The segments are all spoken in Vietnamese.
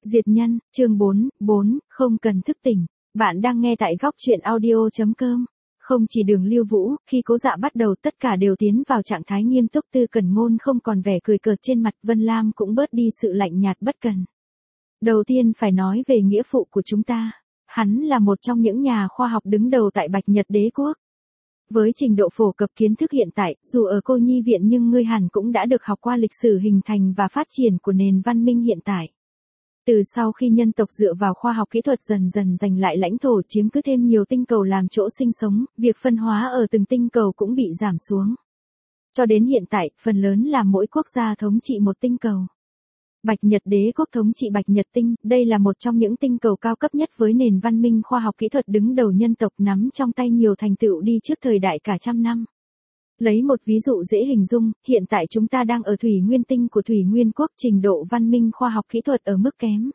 Diệt nhân, chương 4, không cần thức tỉnh. Bạn đang nghe tại góc truyện audio.com. Không chỉ Đường Lưu Vũ, khi Cố Dạ bắt đầu tất cả đều tiến vào trạng thái nghiêm túc, Tư Cẩn Ngôn không còn vẻ cười cợt trên mặt, Vân Lam cũng bớt đi sự lạnh nhạt bất cần. Đầu tiên phải nói về nghĩa phụ của chúng ta. Hắn là một trong những nhà khoa học đứng đầu tại Bạch Nhật Đế quốc. Với trình độ phổ cập kiến thức hiện tại, dù ở cô nhi viện nhưng ngươi hẳn cũng đã được học qua lịch sử hình thành và phát triển của nền văn minh hiện tại. Từ sau khi nhân tộc dựa vào khoa học kỹ thuật dần dần giành lại lãnh thổ, chiếm cứ thêm nhiều tinh cầu làm chỗ sinh sống, việc phân hóa ở từng tinh cầu cũng bị giảm xuống. Cho đến hiện tại, phần lớn là mỗi quốc gia thống trị một tinh cầu. Bạch Nhật Đế quốc thống trị Bạch Nhật Tinh, đây là một trong những tinh cầu cao cấp nhất với nền văn minh khoa học kỹ thuật đứng đầu nhân tộc, nắm trong tay nhiều thành tựu đi trước thời đại cả trăm năm. Lấy một ví dụ dễ hình dung, hiện tại chúng ta đang ở Thủy Nguyên Tinh của Thủy Nguyên Quốc, trình độ văn minh khoa học kỹ thuật ở mức kém.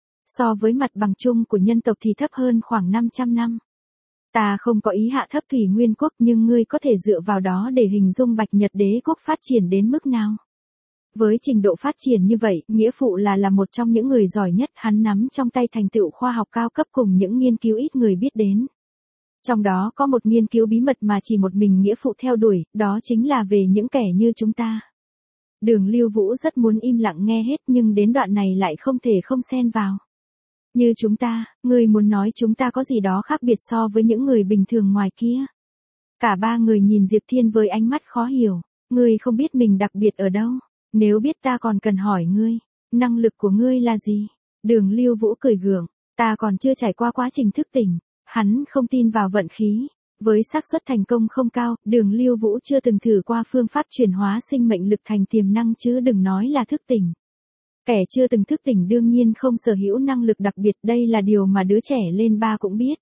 So với mặt bằng chung của nhân tộc thì thấp hơn khoảng 500 năm. Ta không có ý hạ thấp Thủy Nguyên Quốc, nhưng ngươi có thể dựa vào đó để hình dung Bạch Nhật Đế quốc phát triển đến mức nào. Với trình độ phát triển như vậy, nghĩa phụ là một trong những người giỏi nhất, hắn nắm trong tay thành tựu khoa học cao cấp cùng những nghiên cứu ít người biết đến. Trong đó có một nghiên cứu bí mật mà chỉ một mình nghĩa phụ theo đuổi, đó chính là về những kẻ như chúng ta. Đường Lưu Vũ rất muốn im lặng nghe hết nhưng đến đoạn này lại không thể không xen vào. Như chúng ta, ngươi muốn nói chúng ta có gì đó khác biệt so với những người bình thường ngoài kia. Cả ba người nhìn Diệp Thiên với ánh mắt khó hiểu, ngươi không biết mình đặc biệt ở đâu, nếu biết ta còn cần hỏi ngươi, năng lực của ngươi là gì? Đường Lưu Vũ cười gượng, ta còn chưa trải qua quá trình thức tỉnh. Hắn không tin vào vận khí. Với xác suất thành công không cao, Đường Lưu Vũ chưa từng thử qua phương pháp chuyển hóa sinh mệnh lực thành tiềm năng chứ đừng nói là thức tỉnh. Kẻ chưa từng thức tỉnh đương nhiên không sở hữu năng lực đặc biệt, đây là điều mà đứa trẻ lên 3 cũng biết.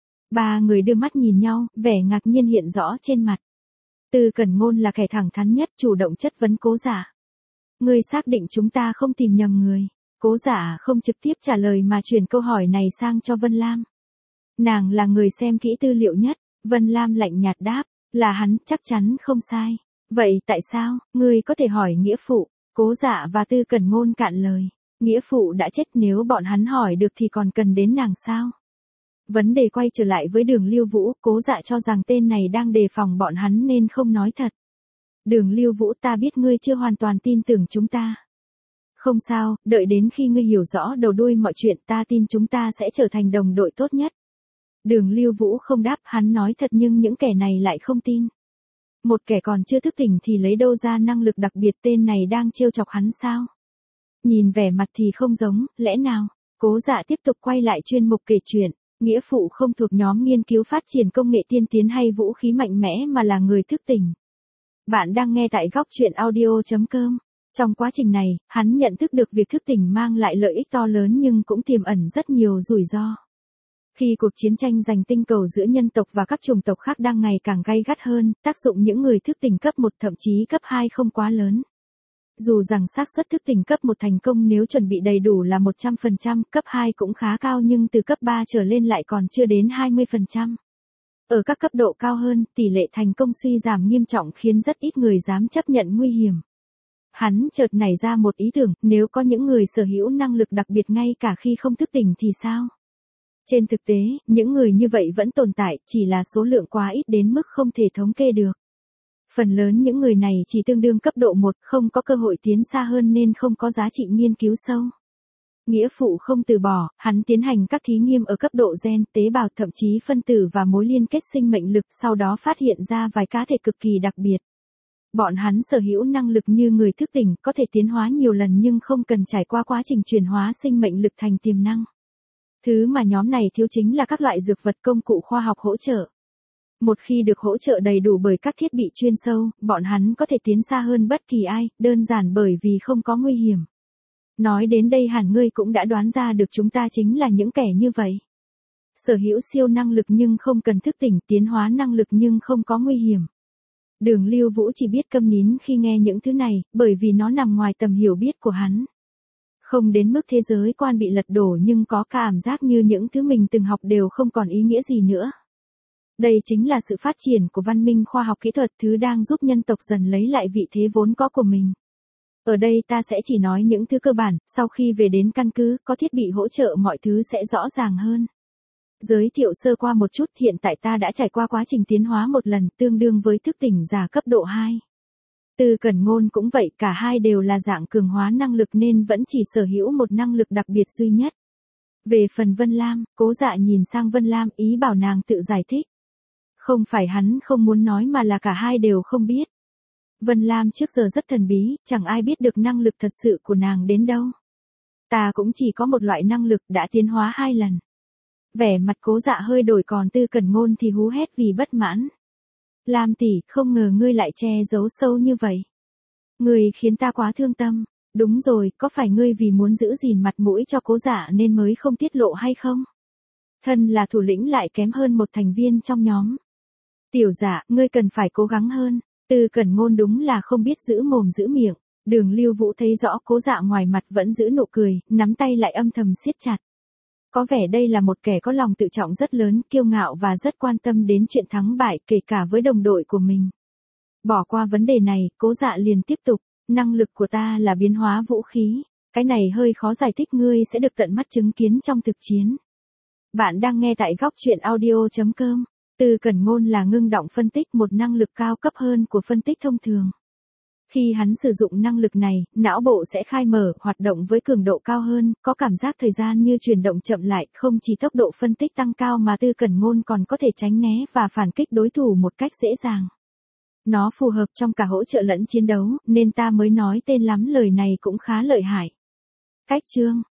Ba người đưa mắt nhìn nhau, vẻ ngạc nhiên hiện rõ trên mặt. Tư Cẩn Ngôn là kẻ thẳng thắn nhất, chủ động chất vấn Cố Dạ. Ngươi xác định chúng ta không tìm nhầm người? Cố Dạ không trực tiếp trả lời mà chuyển câu hỏi này sang cho Vân Lam. Nàng là người xem kỹ tư liệu nhất, Vân Lam lạnh nhạt đáp, là hắn, chắc chắn không sai. Vậy tại sao, ngươi có thể hỏi nghĩa phụ? Cố Dạ và Tư Cẩn Ngôn cạn lời. Nghĩa phụ đã chết, nếu bọn hắn hỏi được thì còn cần đến nàng sao? Vấn đề quay trở lại với Đường Lưu Vũ, Cố Dạ cho rằng tên này đang đề phòng bọn hắn nên không nói thật. Đường Lưu Vũ, ta biết ngươi chưa hoàn toàn tin tưởng chúng ta. Không sao, đợi đến khi ngươi hiểu rõ đầu đuôi mọi chuyện, ta tin chúng ta sẽ trở thành đồng đội tốt nhất. Đường Lưu Vũ không đáp, hắn nói thật nhưng những kẻ này lại không tin. Một kẻ còn chưa thức tỉnh thì lấy đâu ra năng lực đặc biệt, tên này đang trêu chọc hắn sao? Nhìn vẻ mặt thì không giống, lẽ nào? Cố Dạ tiếp tục quay lại chuyên mục kể chuyện, nghĩa phụ không thuộc nhóm nghiên cứu phát triển công nghệ tiên tiến hay vũ khí mạnh mẽ mà là người thức tỉnh. Bạn đang nghe tại góc truyện audio.com. Trong quá trình này, hắn nhận thức được việc thức tỉnh mang lại lợi ích to lớn nhưng cũng tiềm ẩn rất nhiều rủi ro. Khi cuộc chiến tranh giành tinh cầu giữa nhân tộc và các chủng tộc khác đang ngày càng gay gắt hơn, tác dụng những người thức tỉnh cấp 1 thậm chí cấp 2 không quá lớn. Dù rằng xác suất thức tỉnh cấp 1 thành công nếu chuẩn bị đầy đủ là 100%, cấp 2 cũng khá cao nhưng từ cấp 3 trở lên lại còn chưa đến 20%. Ở các cấp độ cao hơn, tỷ lệ thành công suy giảm nghiêm trọng khiến rất ít người dám chấp nhận nguy hiểm. Hắn chợt nảy ra một ý tưởng, nếu có những người sở hữu năng lực đặc biệt ngay cả khi không thức tỉnh thì sao? Trên thực tế, những người như vậy vẫn tồn tại, chỉ là số lượng quá ít đến mức không thể thống kê được. Phần lớn những người này chỉ tương đương cấp độ 1, không có cơ hội tiến xa hơn nên không có giá trị nghiên cứu sâu. Nghĩa phụ không từ bỏ, hắn tiến hành các thí nghiệm ở cấp độ gen, tế bào, thậm chí phân tử và mối liên kết sinh mệnh lực, sau đó phát hiện ra vài cá thể cực kỳ đặc biệt. Bọn hắn sở hữu năng lực như người thức tỉnh, có thể tiến hóa nhiều lần nhưng không cần trải qua quá trình chuyển hóa sinh mệnh lực thành tiềm năng. Thứ mà nhóm này thiếu chính là các loại dược vật, công cụ khoa học hỗ trợ. Một khi được hỗ trợ đầy đủ bởi các thiết bị chuyên sâu, bọn hắn có thể tiến xa hơn bất kỳ ai, đơn giản bởi vì không có nguy hiểm. Nói đến đây hẳn ngươi cũng đã đoán ra được chúng ta chính là những kẻ như vậy. Sở hữu siêu năng lực nhưng không cần thức tỉnh, tiến hóa năng lực nhưng không có nguy hiểm. Đường Lưu Vũ chỉ biết câm nín khi nghe những thứ này, bởi vì nó nằm ngoài tầm hiểu biết của hắn. Không đến mức thế giới quan bị lật đổ nhưng có cảm giác như những thứ mình từng học đều không còn ý nghĩa gì nữa. Đây chính là sự phát triển của văn minh khoa học kỹ thuật, thứ đang giúp nhân tộc dần lấy lại vị thế vốn có của mình. Ở đây ta sẽ chỉ nói những thứ cơ bản, sau khi về đến căn cứ, có thiết bị hỗ trợ mọi thứ sẽ rõ ràng hơn. Giới thiệu sơ qua một chút, hiện tại ta đã trải qua quá trình tiến hóa một lần, tương đương với thức tỉnh giả cấp độ 2. Tư Cẩn Ngôn cũng vậy, cả hai đều là dạng cường hóa năng lực nên vẫn chỉ sở hữu một năng lực đặc biệt duy nhất. Về phần Vân Lam, Cố Dạ nhìn sang Vân Lam ý bảo nàng tự giải thích. Không phải hắn không muốn nói mà là cả hai đều không biết. Vân Lam trước giờ rất thần bí, chẳng ai biết được năng lực thật sự của nàng đến đâu. Ta cũng chỉ có một loại năng lực đã tiến hóa 2 lần. Vẻ mặt Cố Dạ hơi đổi, còn Tư Cẩn Ngôn thì hú hét vì bất mãn. Lam tỷ, không ngờ ngươi lại che giấu sâu như vậy. Ngươi khiến ta quá thương tâm. Đúng rồi, có phải ngươi vì muốn giữ gìn mặt mũi cho Cố Dạ nên mới không tiết lộ hay không? Thân là thủ lĩnh lại kém hơn một thành viên trong nhóm. Tiểu Dạ, ngươi cần phải cố gắng hơn. Tư Cẩn Ngôn đúng là không biết giữ mồm giữ miệng. Đường Lưu Vũ thấy rõ Cố Dạ ngoài mặt vẫn giữ nụ cười, nắm tay lại âm thầm siết chặt. Có vẻ đây là một kẻ có lòng tự trọng rất lớn, kiêu ngạo và rất quan tâm đến chuyện thắng bại, kể cả với đồng đội của mình. Bỏ qua vấn đề này, Cố Dạ liền tiếp tục. Năng lực của ta là biến hóa vũ khí. Cái này hơi khó giải thích, ngươi sẽ được tận mắt chứng kiến trong thực chiến. Bạn đang nghe tại góc truyện audio.com. Tư Cẩn Ngôn là ngưng động phân tích, một năng lực cao cấp hơn của phân tích thông thường. Khi hắn sử dụng năng lực này, não bộ sẽ khai mở, hoạt động với cường độ cao hơn, có cảm giác thời gian như chuyển động chậm lại, không chỉ tốc độ phân tích tăng cao mà Tư Cẩn Ngôn còn có thể tránh né và phản kích đối thủ một cách dễ dàng. Nó phù hợp trong cả hỗ trợ lẫn chiến đấu, nên ta mới nói tên lắm, lời này cũng khá lợi hại. Cách chương